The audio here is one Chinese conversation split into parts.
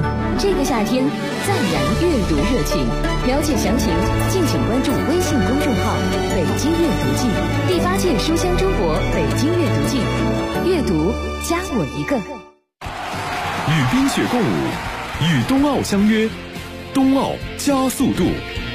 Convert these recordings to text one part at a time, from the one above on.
亮。这个夏天再燃阅读热情。了解详情，敬请关注微信公众号“北京阅读季”，第8届书香中国北京阅读季，阅读加我一个。 与冰雪共舞，与冬奥相约，冬奥加速度。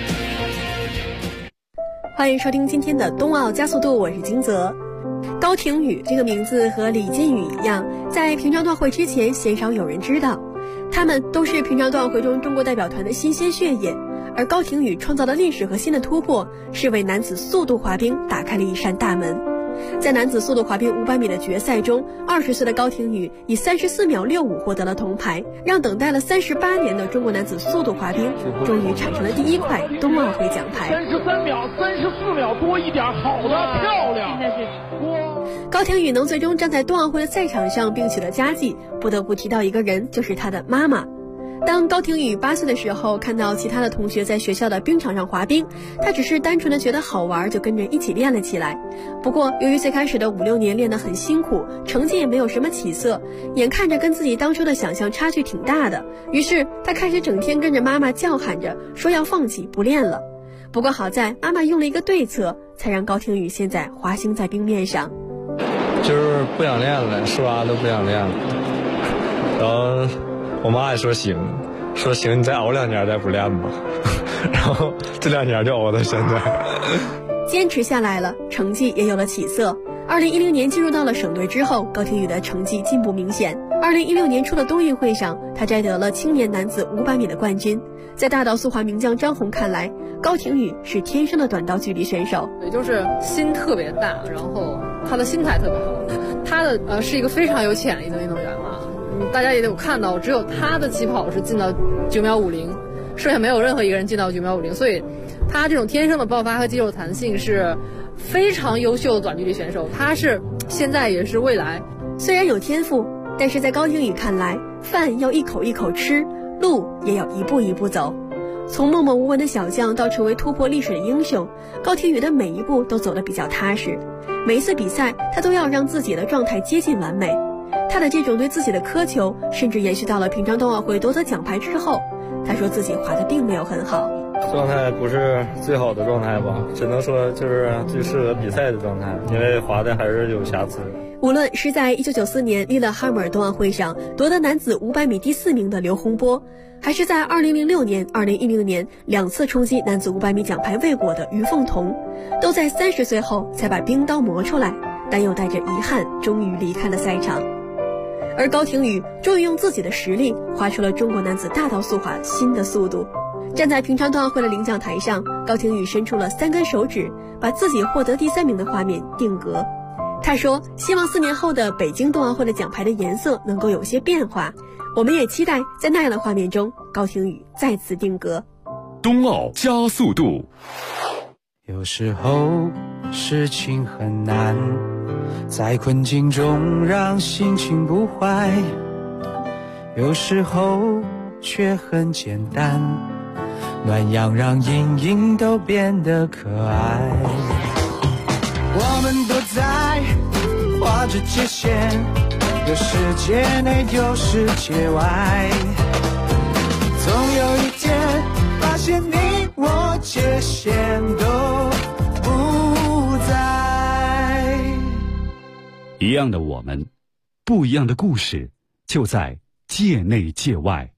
欢迎收听今天的冬奥加速度，我是金泽。高亭宇这个名字和李金羽一样，在平昌冬奥会之前鲜少有人知道，他们都是平昌冬奥会中中国代表团的新鲜血液。而高亭宇创造的历史和新的突破，是为男子速度滑冰打开了一扇大门。在男子速度滑冰500米的决赛中，20岁的高亭宇以34秒65获得了铜牌，让等待了38年的中国男子速度滑冰终于产生了第1块冬奥会奖牌。 33秒、34秒多一点，好的，漂亮！ 高亭宇能最终站在冬奥会的赛场上并取得佳绩，不得不提到一个人，就是他的妈妈。当高亭宇8岁的时候，看到其他的同学在学校的冰场上滑冰，他只是单纯的觉得好玩，就跟着一起练了起来。不过由于最开始的5、6年练得很辛苦，成绩也没有什么起色，眼看着跟自己当初的想象差距挺大的，于是他开始整天跟着妈妈叫喊着说要放弃不练了。不过好在妈妈用了一个对策，才让高亭宇现在滑行在冰面上。 就是不想练了，说啥都不想练了，然后我妈也说行你再熬2年再不练吧，然后这2年就熬到现在。 坚持下来了，成绩也有了起色。2010年进入到了省队之后，高亭宇的成绩进步明显。2016年初的冬运会上，他摘得了青年男子500米的冠军。在大道速滑名将张红看来，高亭宇是天生的短道距离选手， 也就是心特别大，然后他的心态特别好。他的是一个非常有潜力的运动员嘛。大家也有看到，只有他的起跑是进到9秒50，剩下没有任何一个人进到9秒50，所以他这种天生的爆发和肌肉弹性是非常优秀的短距离选手，他是现在也是未来。 虽然有天赋，但是在高亭宇看来，饭要一口一口吃，路也要一步一步走。从默默无闻的小将到成为突破历史的英雄，高亭宇的每一步都走得比较踏实。每一次比赛，他都要让自己的状态接近完美。他的这种对自己的苛求，甚至延续到了平昌冬奥会夺得奖牌之后。他说自己滑得并没有很好， 状态不是最好的状态吧，只能说就是最适合比赛的状态，因为滑的还是有瑕疵。 无论是在1994年利勒哈姆尔冬奥会上夺得男子500米第4名的刘洪波，还是在2006年、2010年2次冲击男子500米奖牌未果的于凤彤，都在30岁后才把冰刀磨出来，但又带着遗憾终于离开了赛场。而高亭宇终于用自己的实力滑出了中国男子大道速滑新的速度。站在平昌冬奥会的领奖台上，高亭宇伸出了3根手指，把自己获得第3名的画面定格。他说希望4年后的北京冬奥会的奖牌的颜色能够有些变化，我们也期待在那样的画面中高亭宇再次定格。 冬奥加速度。 有时候事情很难，在困境中让心情不坏，有时候却很简单，暖阳让阴影都变得可爱。我们都在画着界限，有世界内有世界外，总有一天发现你我界限都不在。 一样的我们，不一样的故事，就在界内界外。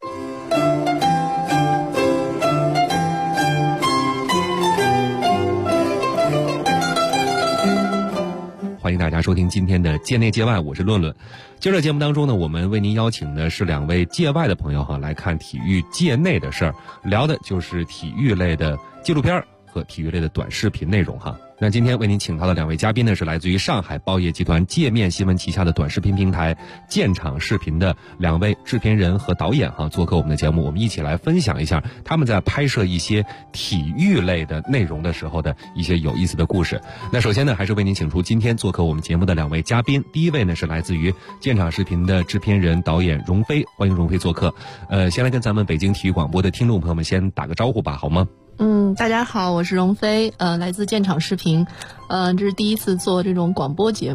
欢迎大家收听今天的界内界外，我是论论。接着节目当中呢，我们为您邀请的是2位界外的朋友来看体育界内的事儿，聊的就是体育类的纪录片和体育类的短视频内容那今天为您请到的2位嘉宾呢，是来自于上海报业集团界面新闻旗下的短视频平台建厂视频的2位制片人和导演做客我们的节目，我们一起来分享一下他们在拍摄一些体育类的内容的时候的一些有意思的故事。那首先呢，还是为您请出今天做客我们节目的2位嘉宾。第一位呢，是来自于建厂视频的制片人导演荣飞，欢迎荣飞做客。先来跟咱们北京体育广播的听众朋友们先打个招呼吧，好吗？ 大家好，我是荣飞，来自建厂视频，这是第一次做这种广播节目。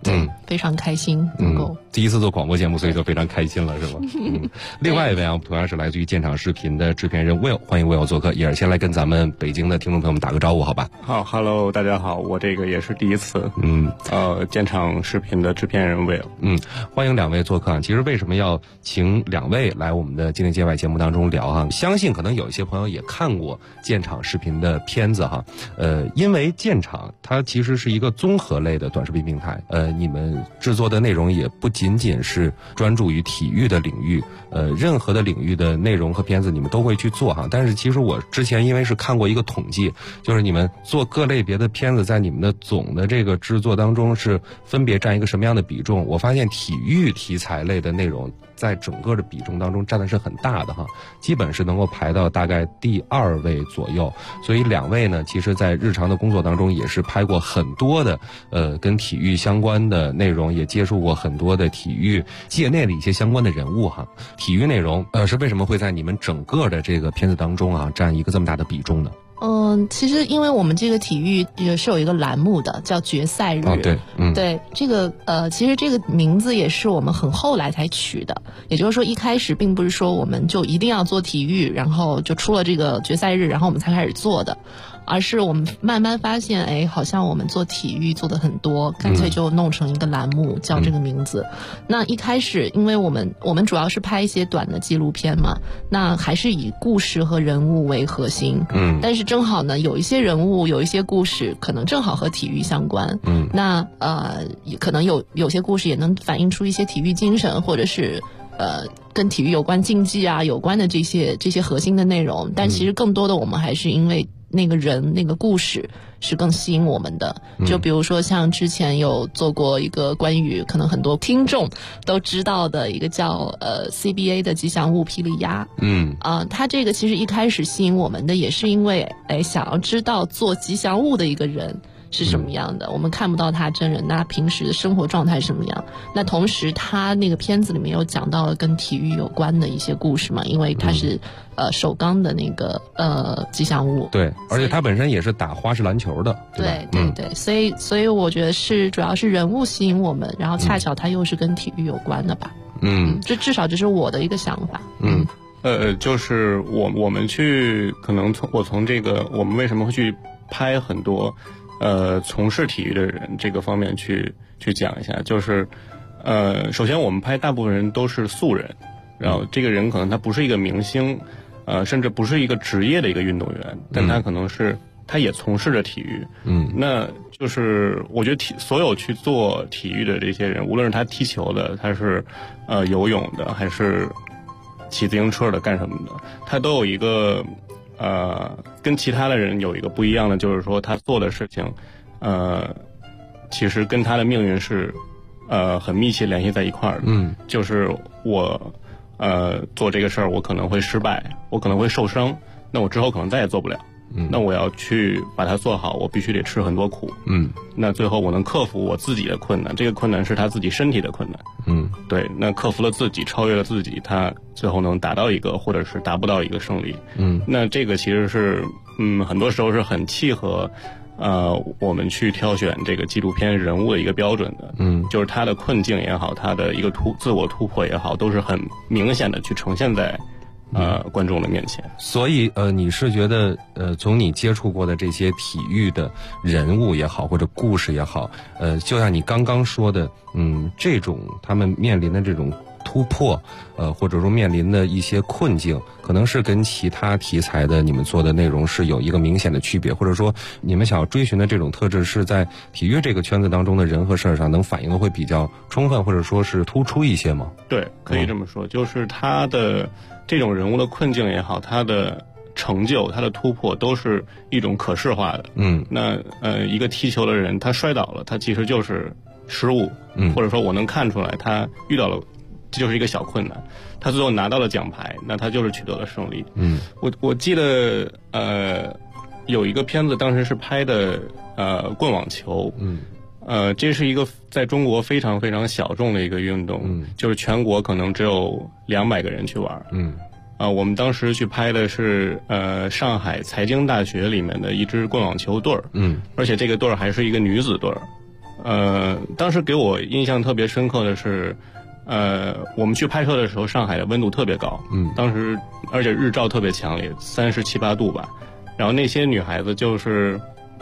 非常开心能够。 第一次做广播节目，所以就非常开心了，是吧？另外一位啊，同样是来自于建厂视频的制片人 Will， 欢迎 Will 做客。也是先来跟咱们北京的听众朋友们打个招呼，好吧？ 好 ，Hello， 大家好，我这个也是第一次，建厂视频的制片人 Will， 欢迎两位做客。其实为什么要请两位来我们的境内界外节目当中聊哈？相信可能有一些朋友也看过建厂视频的片子哈，因为建厂它其实是一个综合类的短视频平台，你们制作的内容也不仅仅是专注于体育的领域，任何的领域的内容和片子你们都会去做哈。但是其实我之前因为是看过一个统计，就是你们做各类别的片子在你们的总的这个制作当中是分别占一个什么样的比重，我发现体育题材类的内容在整个的比重当中占的是很大的哈，基本是能够排到大概第2位左右。所以两位呢，其实在日常的工作当中也是拍过很多的跟体育相关的内容，也接触过很多的体育界内的一些相关的人物哈。体育内容是为什么会在你们整个的这个片子当中啊占一个这么大的比重呢？ 其实因为我们这个体育也是有一个栏目的，叫决赛日。 对， 对，这个其实这个名字也是我们很后来才取的，也就是说一开始并不是说我们就一定要做体育，然后就出了这个决赛日，然后我们才开始做的。而是我们慢慢发现，好像我们做体育做的很多，干脆就弄成一个栏目，叫这个名字。那一开始，因为我们主要是拍一些短的纪录片嘛，那还是以故事和人物为核心。但是正好呢，有一些人物，有一些故事，可能正好和体育相关。那可能有些故事也能反映出一些体育精神，或者是跟体育有关竞技啊有关的这些核心的内容。但其实更多的我们还是因为那个人那个故事是更吸引我们的。就比如说像之前有做过一个关于可能很多听众都知道的一个叫CBA 的吉祥物霹雳鸭。他这个其实一开始吸引我们的也是因为想要知道做吉祥物的一个人是什么样的，我们看不到他真人，那平时的生活状态是什么样。那同时他那个片子里面有讲到了跟体育有关的一些故事嘛，因为他是首钢的那个吉祥物。对， 而且他本身也是打花式篮球的。 对，所以我觉得主要是人物吸引我们，然后恰巧他又是跟体育有关的吧。这至少这是我的一个想法。 就是我们去可能从这个我们为什么会去拍很多从事体育的人这个方面去讲一下，就是首先我们拍大部分人都是素人，然后这个人可能他不是一个明星，甚至不是一个职业的一个运动员，但他可能是他也从事着体育。那就是我觉得所有去做体育的这些人，无论是他踢球的，他是游泳的，还是骑自行车的，干什么的，他都有一个跟其他的人有一个不一样的，就是说他做的事情，其实跟他的命运是很密切联系在一块儿的。就是我做这个事儿，我可能会失败，我可能会受伤，那我之后可能再也做不了。那我要去把它做好，我必须得吃很多苦。那最后我能克服我自己的困难，这个困难是他自己身体的困难。对，那克服了自己，超越了自己，他最后能达到一个或者是达不到一个胜利。那这个其实是很多时候是很契合我们去挑选这个纪录片人物的一个标准的。就是他的困境也好，他的一个自我突破也好，都是很明显的去呈现在观众的面前。 所以你是觉得从你接触过的这些体育的人物也好，或者故事也好，就像你刚刚说的，这种他们面临的这种突破，或者说面临的一些困境，可能是跟其他题材的你们做的内容是有一个明显的区别，或者说你们想要追寻的这种特质是在体育这个圈子当中的人和事儿上能反映的会比较充分，或者说是突出一些吗？ 对，可以这么说，就是他的这种人物的困境也好，他的成就，他的突破都是一种可视化的。那一个踢球的人他摔倒了，他其实就是失误，或者说我能看出来他遇到了这就是一个小困难，他最后拿到了奖牌，那他就是取得了胜利。我记得有一个片子当时是拍的棍网球。这是一个在中国非常非常小众的一个运动，就是全国可能只有200个人去玩。我们当时去拍的是上海财经大学里面的一支棍网球队儿。而且这个队儿还是一个女子队儿。 当时给我印象特别深刻的是，我们去拍摄的时候，上海的温度特别高，当时而且日照特别强烈，37、8度吧。然后那些女孩子就是，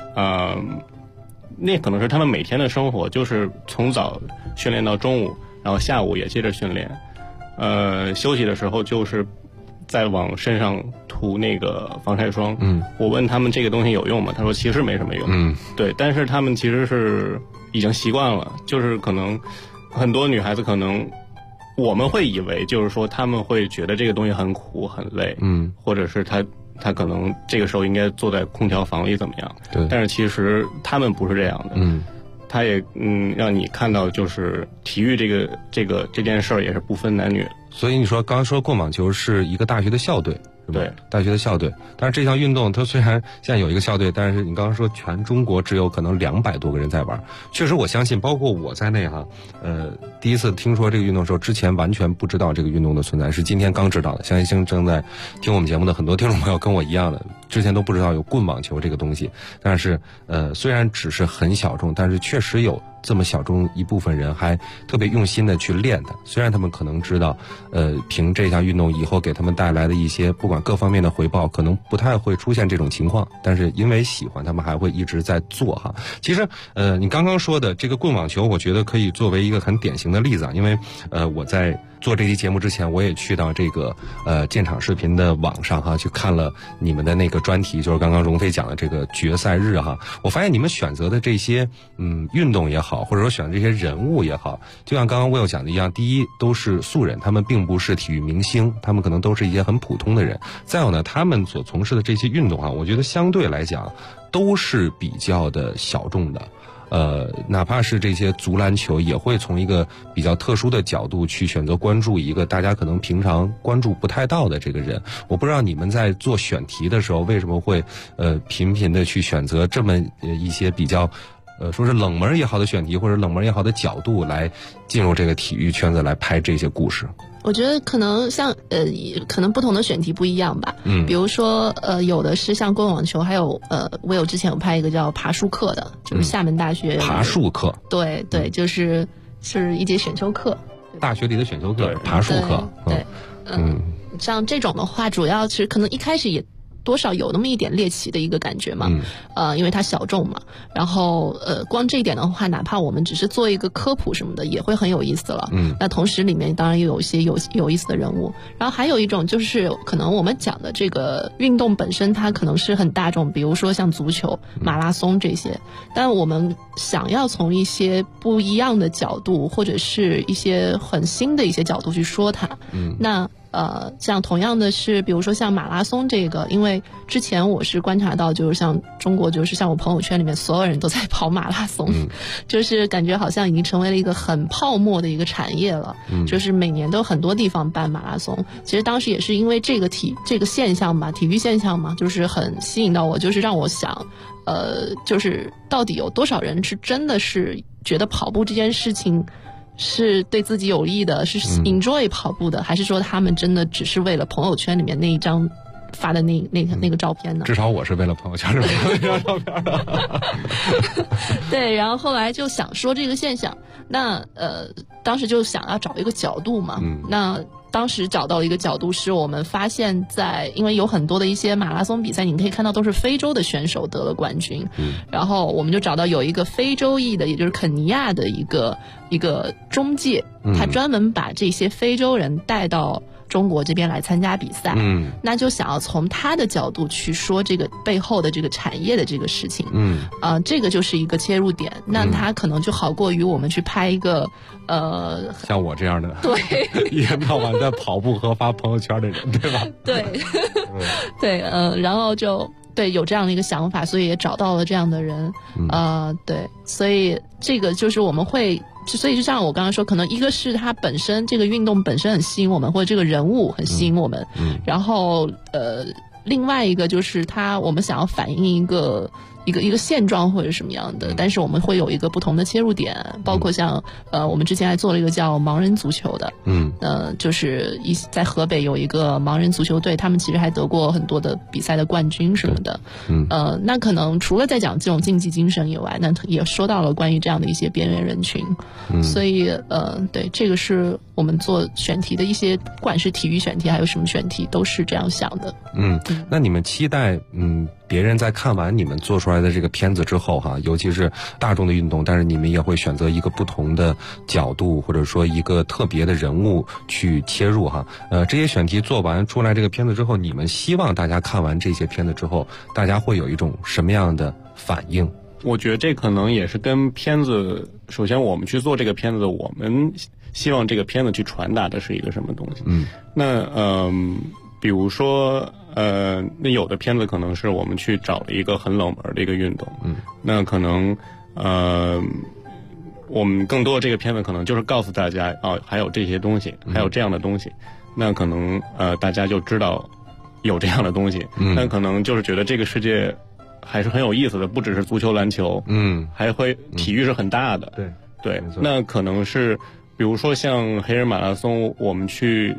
那可能是她们每天的生活，就是从早训练到中午，然后下午也接着训练，休息的时候就是在往身上涂那个防晒霜。我问他们这个东西有用吗？他说其实没什么用。对，但是他们其实是已经习惯了，就是可能很多女孩子可能我们会以为就是说他们会觉得这个东西很苦很累，或者是他可能这个时候应该坐在空调房里怎么样？对，但是其实他们不是这样的。他也让你看到就是体育这件事儿也是不分男女。 所以你说刚刚说棍网球是一个大学的校队，是吧？对，大学的校队。但是这项运动它虽然现在有一个校队，但是你刚刚说全中国只有可能200多个人在玩。确实我相信包括我在内哈，第一次听说这个运动的时候，之前完全不知道这个运动的存在，是今天刚知道的。相信正在听我们节目的很多听众朋友跟我一样的，之前都不知道有棍网球这个东西。但是虽然只是很小众，但是确实有这么小众一部分人还特别用心的去练的。虽然他们可能知道凭这项运动以后给他们带来的一些不管各方面的回报可能不太会出现这种情况，但是因为喜欢他们还会一直在做哈。其实你刚刚说的这个棍网球我觉得可以作为一个很典型的例子啊，因为我在做这期节目之前我也去到这个建厂视频的网上哈，去看了你们的那个专题，就是刚刚荣飞讲的这个决赛日哈。我发现你们选择的这些运动也好，或者说选的这些人物也好，就像刚刚Will讲的一样，第一都是素人，他们并不是体育明星，他们可能都是一些很普通的人。再有呢，他们所从事的这些运动啊，我觉得相对来讲都是比较的小众的。哪怕是这些足篮球也会从一个比较特殊的角度去选择关注一个大家可能平常关注不太到的这个人。我不知道你们在做选题的时候为什么会频频的去选择这么一些比较说是冷门也好的选题或者冷门也好的角度来进入这个体育圈子来拍这些故事。 我觉得可能像可能不同的选题不一样吧。比如说有的是像棍网球，还有我有之前有拍一个叫爬树课的，就是厦门大学爬树课。 对对，是一节选修课， 大学里的选修课，爬树课。 对，像这种的话，主要其实可能一开始也多少有那么一点猎奇的一个感觉嘛，因为它小众嘛，然后光这一点的话，哪怕我们只是做一个科普什么的，也会很有意思了。那同时里面当然也有一些有意思的人物，然后还有一种就是可能我们讲的这个运动本身，它可能是很大众，比如说像足球、马拉松这些，但我们想要从一些不一样的角度，或者是一些很新的一些角度去说它，那像同样的是，比如说像马拉松这个，因为之前我是观察到，就是像中国，就是像我朋友圈里面所有人都在跑马拉松，就是感觉好像已经成为了一个很泡沫的一个产业了，就是每年都很多地方办马拉松。其实当时也是因为这个现象吧，体育现象嘛，就是很吸引到我，就是让我想，就是到底有多少人是真的是觉得跑步这件事情是对自己有益的，是 enjoy 跑步的，还是说他们真的只是为了朋友圈里面那一张发的那个照片呢？ 至少我是为了朋友圈里面那张照片的。 对，然后后来就想说这个现象，那当时就想要找一个角度嘛，那当时找到了一个角度，是我们发现因为有很多的一些马拉松比赛，你可以看到都是非洲的选手得了冠军，然后我们就找到有一个非洲裔的，也就是肯尼亚的一个中介，他专门把这些非洲人带到中国这边来参加比赛，那就想要从他的角度去说这个背后的这个产业的这个事情，这个就是一个切入点，那他可能就好过于我们去拍一个像我这样的， 对， 一天到晚在跑步和发朋友圈的人，对吧？ 对，对，然后就对有这样的一个想法，所以也找到了这样的人，对，所以这个就是我们会。所以就像我刚刚说，可能一个是它本身这个运动本身很吸引我们，或者这个人物很吸引我们，然后另外一个就是我们想要反映一个一个现状或者什么样的，但是我们会有一个不同的切入点，包括像我们之前还做了一个叫盲人足球的，就是在河北有一个盲人足球队，他们其实还得过很多的比赛的冠军什么的，那可能除了在讲这种竞技精神以外，那也说到了关于这样的一些边缘人群，所以对，这个是我们做选题的一些，不管是体育选题还有什么选题，都是这样想的。 那你们期待别人在看完你们做出来的这个片子之后哈，尤其是大众的运动，但是你们也会选择一个不同的角度，或者说一个特别的人物去切入哈。这些选题做完出来这个片子之后，你们希望大家看完这些片子之后，大家会有一种什么样的反应？ 我觉得这可能也是跟片子，首先我们去做这个片子，我们希望这个片子去传达的是一个什么东西。那比如说那有的片子可能是我们去找了一个很冷门的一个运动，那可能我们更多的这个片子可能就是告诉大家还有这些东西，还有这样的东西，那可能大家就知道有这样的东西，那可能就是觉得这个世界还是很有意思的，不只是足球篮球，还会体育是很大的，对，那可能是比如说像黑人马拉松，我们去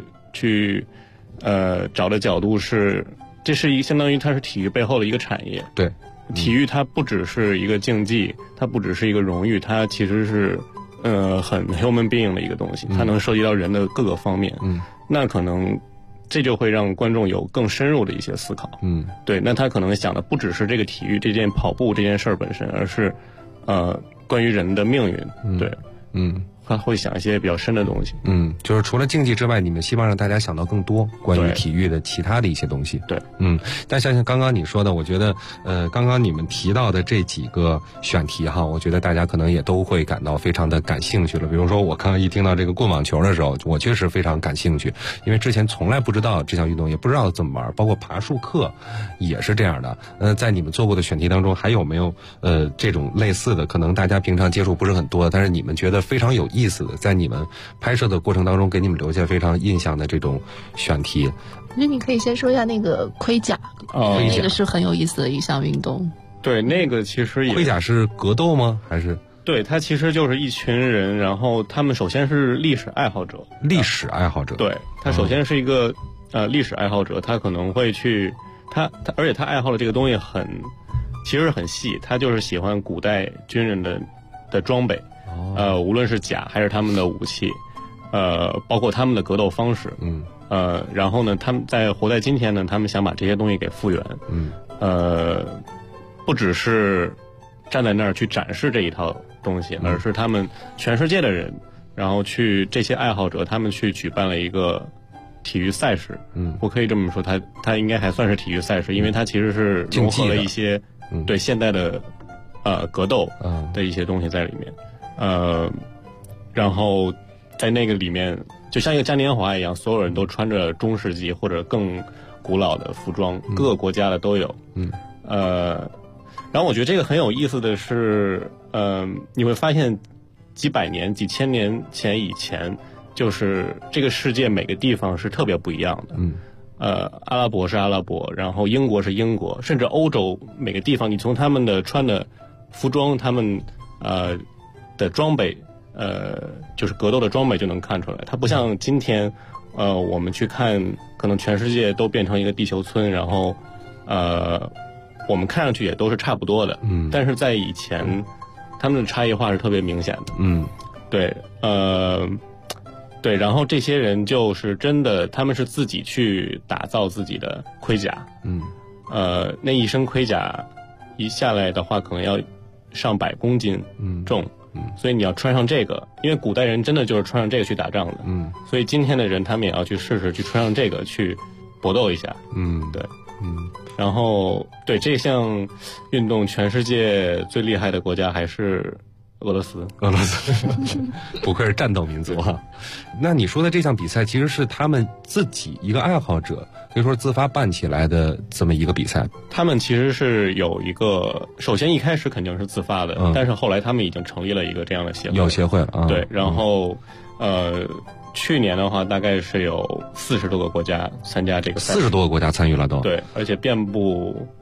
找的角度是，这是相当于它是体育背后的一个产业， 对， 体育它不只是一个竞技，它不只是一个荣誉，它其实是很 human being 的一个东西，它能涉及到人的各个方面，那可能这就会让观众有更深入的一些思考，对，那他可能想的不只是这个体育这件跑步这件事儿本身，而是关于人的命运，对，他会想一些比较深的东西。 就是除了竞技之外，你们希望让大家想到更多关于体育的其他的一些东西。 对， 但像刚刚你说的，我觉得刚刚你们提到的这几个选题哈，我觉得大家可能也都会感到非常的感兴趣了。比如说我刚刚一听到这个棍网球的时候，我确实非常感兴趣，因为之前从来不知道这项运动，也不知道怎么玩，包括爬树课也是这样的。在你们做过的选题当中，还有没有这种类似的，可能大家平常接触不是很多，但是你们觉得非常有意思的，在你们拍摄的过程当中给你们留下非常印象的这种选题？ 那你可以先说一下那个盔甲，那个是很有意思的一项运动。 对，那个其实也盔甲是格斗吗？还是？ 对，它其实就是一群人，然后他们首先是历史爱好者。 历史爱好者。 对，他首先是一个历史爱好者，他可能会去而且他爱好的这个东西其实很细，他就是喜欢古代军人的装备。无论是甲还是他们的武器，包括他们的格斗方式，然后呢，他们活在今天呢，他们想把这些东西给复原，不只是站在那儿去展示这一套东西，而是他们全世界的人，然后这些爱好者，他们去举办了一个体育赛事，我可以这么说，它应该还算是体育赛事，因为它其实是融合了一些对现代的格斗的一些东西在里面。然后在那个里面，就像一个嘉年华一样，所有人都穿着中世纪或者更古老的服装，各个国家的都有。然后我觉得这个很有意思的是，你会发现几百年、几千年以前，就是这个世界每个地方是特别不一样的。阿拉伯是阿拉伯，然后英国是英国，甚至欧洲每个地方，你从他们的穿的服装，他们的装备，就是格斗的装备就能看出来。它不像今天，我们去看，可能全世界都变成一个地球村，然后，我们看上去也都是差不多的。但是在以前，他们的差异化是特别明显的。对，对，然后这些人就是真的，他们是自己去打造自己的盔甲。那一身盔甲一下来的话，可能要上100公斤重。所以你要穿上这个，因为古代人真的就是穿上这个去打仗的。所以今天的人他们也要去试试去穿上这个去搏斗一下。对，然后对这项运动，全世界最厉害的国家还是俄罗斯， 不愧是战斗民族啊！那你说的这项比赛其实是他们自己一个爱好者，可以说自发办起来的这么一个比赛。 他们其实是有一个，首先一开始肯定是自发的，但是后来他们已经成立了一个这样的协会， 有协会了。 对，然后去年的话大概是有40多个国家参加这个赛事， 40多个国家参与了都。 对，而且遍布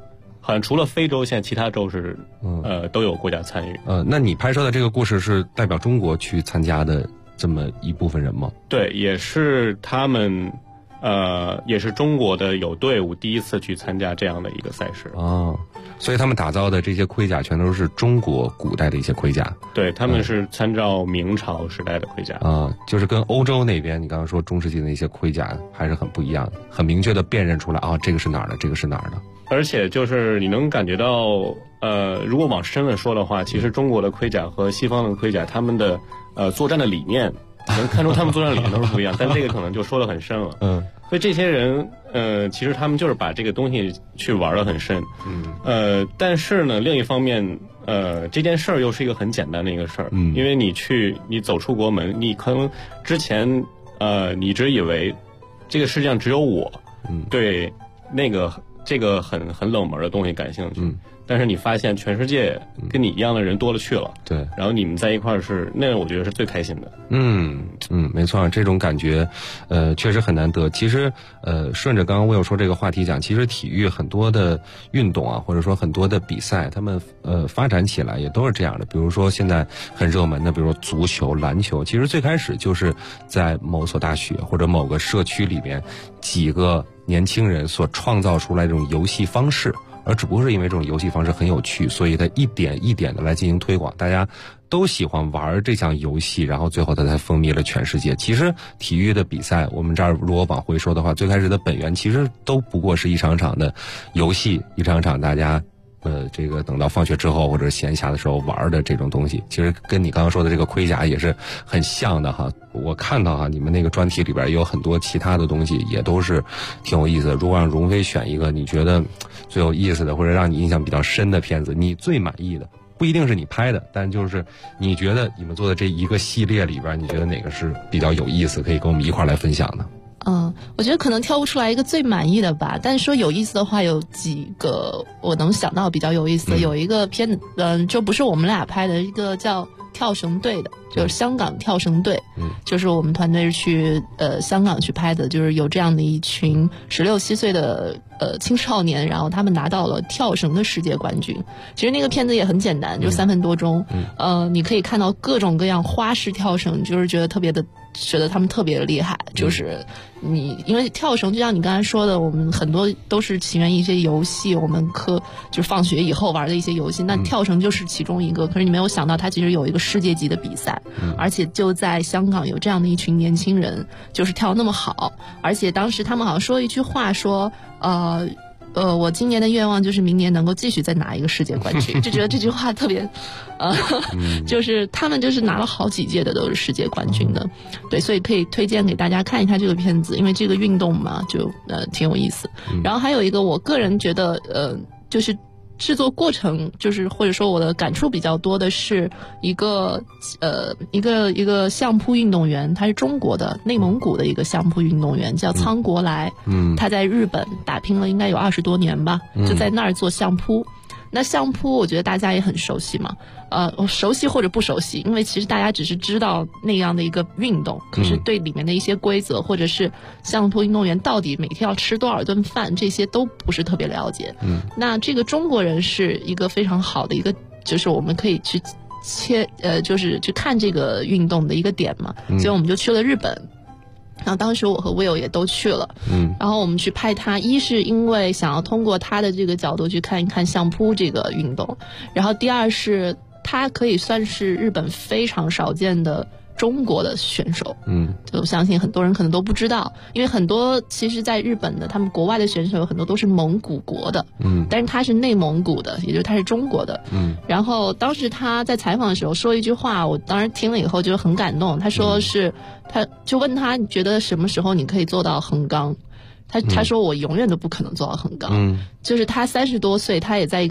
好像除了非洲，现在其他州是都有国家参与。 那你拍摄的这个故事是代表中国去参加的这么一部分人吗？ 对，也是他们。也是中国的有队伍第一次去参加这样的一个赛事所以他们打造的这些盔甲全都是中国古代的一些盔甲。 对，他们是参照明朝时代的盔甲就是跟欧洲那边你刚刚说中世纪的那些盔甲还是很不一样的，很明确的辨认出来这个是哪儿的，这个是哪儿的。 而且就是你能感觉到如果往深了说的话，其实中国的盔甲和西方的盔甲他们的作战的理念能看出他们作战理念都是不一样，但这个可能就说得很深了。所以这些人其实他们就是把这个东西去玩得很深。但是呢，另一方面这件事儿又是一个很简单的一个事儿。因为你走出国门，你可能之前你只以为这个世界上只有我对这个很冷门的东西感兴趣。但是你发现全世界跟你一样的人多了去了， 对，然后你们在一块儿那我觉得是最开心的。 没错，这种感觉确实很难得。其实顺着刚刚我有说这个话题讲，其实体育很多的运动或者说很多的比赛，他们发展起来也都是这样的。比如说现在很热门的，比如说足球、篮球，其实最开始就是在某所大学或者某个社区里面几个年轻人所创造出来这种游戏方式。而只不过是因为这种游戏方式很有趣，所以它一点一点的来进行推广，大家都喜欢玩这项游戏，然后最后它才风靡了全世界。其实体育的比赛，我们这儿如果往回说的话，最开始的本源其实都不过是一场场的游戏，一场场大家这个等到放学之后或者闲暇的时候玩的这种东西，其实跟你刚刚说的这个盔甲也是很像的哈。我看到你们那个专题里边也有很多其他的东西，也都是挺有意思的。如果让荣飞选一个你觉得最有意思的或者让你印象比较深的片子，你最满意的，不一定是你拍的，但就是你觉得你们做的这一个系列里边，你觉得哪个是比较有意思，可以跟我们一块来分享的？ 我觉得可能挑不出来一个最满意的吧，但是说有意思的话，有几个我能想到比较有意思的。有一个片子，就不是我们俩拍的，一个叫跳绳队的，就是香港跳绳队，就是我们团队是去香港去拍的，就是有这样的一群16、17岁的青少年，然后他们拿到了跳绳的世界冠军。其实那个片子也很简单，就3分多钟，你可以看到各种各样花式跳绳，就是觉得他们特别的厉害。就是因为跳绳就像你刚才说的，我们很多都是起源于一些游戏，我们就是放学以后玩的一些游戏，那跳绳就是其中一个。可是你没有想到它其实有一个世界级的比赛，而且就在香港有这样的一群年轻人，就是跳那么好。而且当时他们好像说一句话说我今年的愿望就是明年能够继续再拿一个世界冠军，就觉得这句话特别就是他们就是拿了好几届的都是世界冠军的。对，所以可以推荐给大家看一下这个片子，因为这个运动嘛就挺有意思。然后还有一个我个人觉得就是制作过程，就是或者说我的感触比较多的是一个相扑运动员，他是中国的内蒙古的一个相扑运动员，叫苍国来。他在日本打拼了应该有20多年吧，就在那儿做相扑。那相扑我觉得大家也很熟悉嘛，熟悉或者不熟悉，因为其实大家只是知道那样的一个运动，可是对里面的一些规则或者是相扑运动员到底每天要吃多少顿饭，这些都不是特别了解。那这个中国人是一个非常好的一个，就是我们可以去就是去看这个运动的一个点嘛，所以我们就去了日本。然后当时我和 Will 也都去了，然后我们去拍他，一是因为想要通过他的这个角度去看一看相扑这个运动，然后第二是他可以算是日本非常少见的中国的选手。就相信很多人可能都不知道，因为很多其实在日本的他们国外的选手有很多都是蒙古国的，但是他是内蒙古的，也就是他是中国的。然后当时他在采访的时候说一句话，我当时听了以后就很感动。他说是他就问他，你觉得什么时候你可以做到横纲？他说我永远都不可能做到横纲。就是他30多岁，他也在一个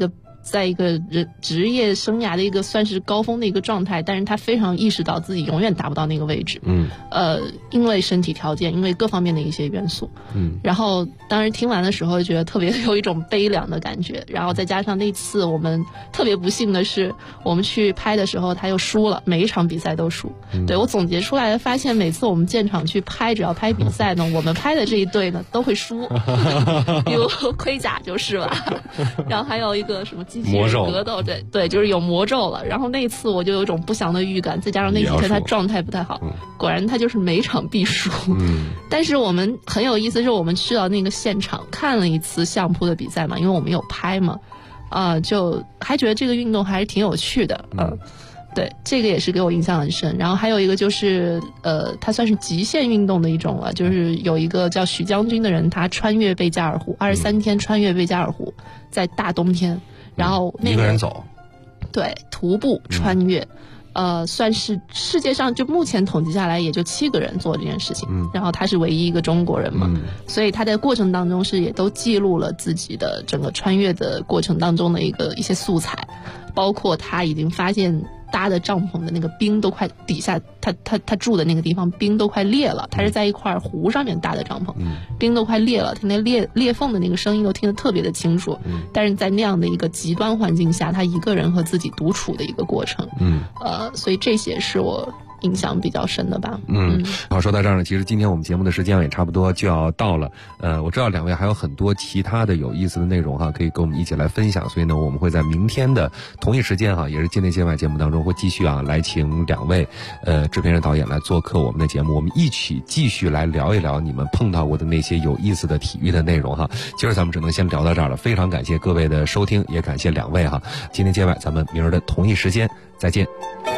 在一个职业生涯的一个算是高峰的一个状态，但是他非常意识到自己永远达不到那个位置。因为身体条件，因为各方面的一些元素。然后当时听完的时候觉得特别有一种悲凉的感觉，然后再加上那次我们特别不幸的是，我们去拍的时候他又输了，每一场比赛都输。对，我总结出来的发现，每次我们建厂去拍，只要拍比赛呢，我们拍的这一队呢都会输，比如盔甲就是吧，然后还有一个什么机器人格斗，对，就是有魔咒了。然后那次我就有一种不祥的预感，再加上那几天他状态不太好，果然他就是每场必输。但是我们很有意思，是我们去到那个现场看了一次相扑的比赛嘛，因为我们有拍嘛，就还觉得这个运动还是挺有趣的。对，这个也是给我印象很深。然后还有一个就是，它算是极限运动的一种了，就是有一个叫许将军的人，他穿越贝加尔湖，23天穿越贝加尔湖，在大冬天，然后那个一个人走， 对，徒步穿越。算是世界上就目前统计下来也就7个人做这件事情，然后他是唯一一个中国人嘛，所以他在过程当中是也都记录了自己的整个穿越的过程当中的一些素材，包括他已经发现搭的帐篷的那个冰都快底下，他住的那个地方冰都快裂了，他是在一块湖上面搭的帐篷，冰都快裂了，他那裂缝的那个声音都听得特别的清楚，但是在那样的一个极端环境下，他一个人和自己独处的一个过程，所以这些是我印象比较深的吧。 好，说到这儿呢，其实今天我们节目的时间也差不多就要到了。我知道两位还有很多其他的有意思的内容哈，可以跟我们一起来分享。所以呢，我们会在明天的同一时间哈，也是界内界外节目当中会继续来请两位制片人导演来做客我们的节目，我们一起继续来聊一聊你们碰到过的那些有意思的体育的内容哈。今儿咱们只能先聊到这儿了，非常感谢各位的收听，也感谢两位哈。界内界外，咱们明儿的同一时间再见。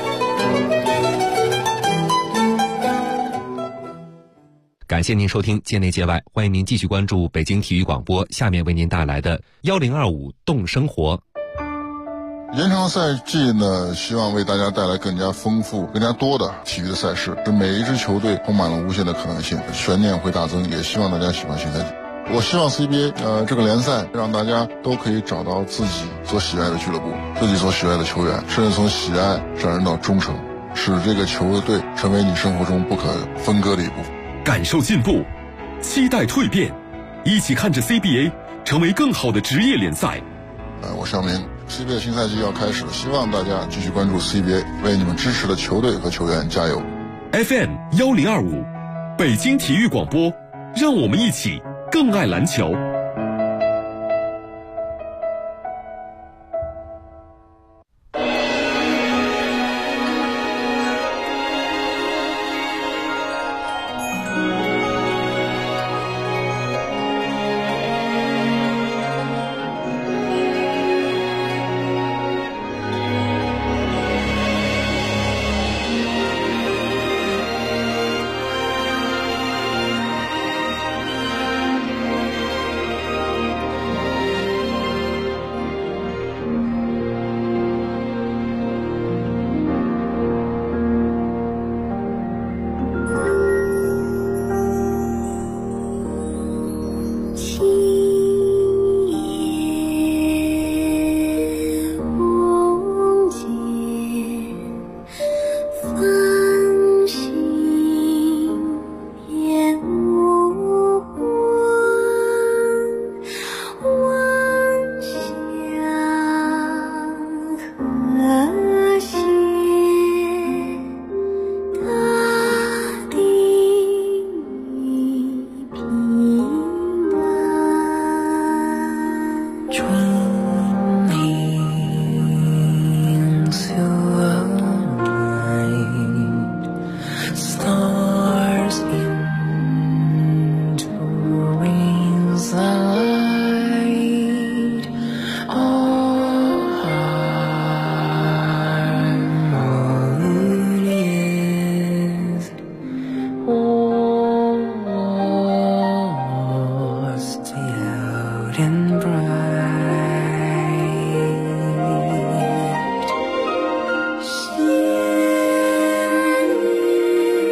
感谢您收听界内界外，欢迎您继续关注北京体育广播，下面为您带来的1025动生活。 延长赛季呢，希望为大家带来更加丰富、更加多的体育的赛事，使每一支球队充满了无限的可能性，悬念会大增，也希望大家喜欢现在。我希望 CBA 这个联赛让大家都可以找到自己所喜爱的俱乐部，自己所喜爱的球员，甚至从喜爱上升到忠诚，使这个球队成为你生活中不可分割的一部分。 感受进步，期待蜕变，一起看着 CBA 成为更好的职业联赛。 我小明 CBA 新赛季要开始了，希望大家继续关注 CBA， 为你们支持的球队和球员加油。 FM 1025北京体育广播，让我们一起更爱篮球。 in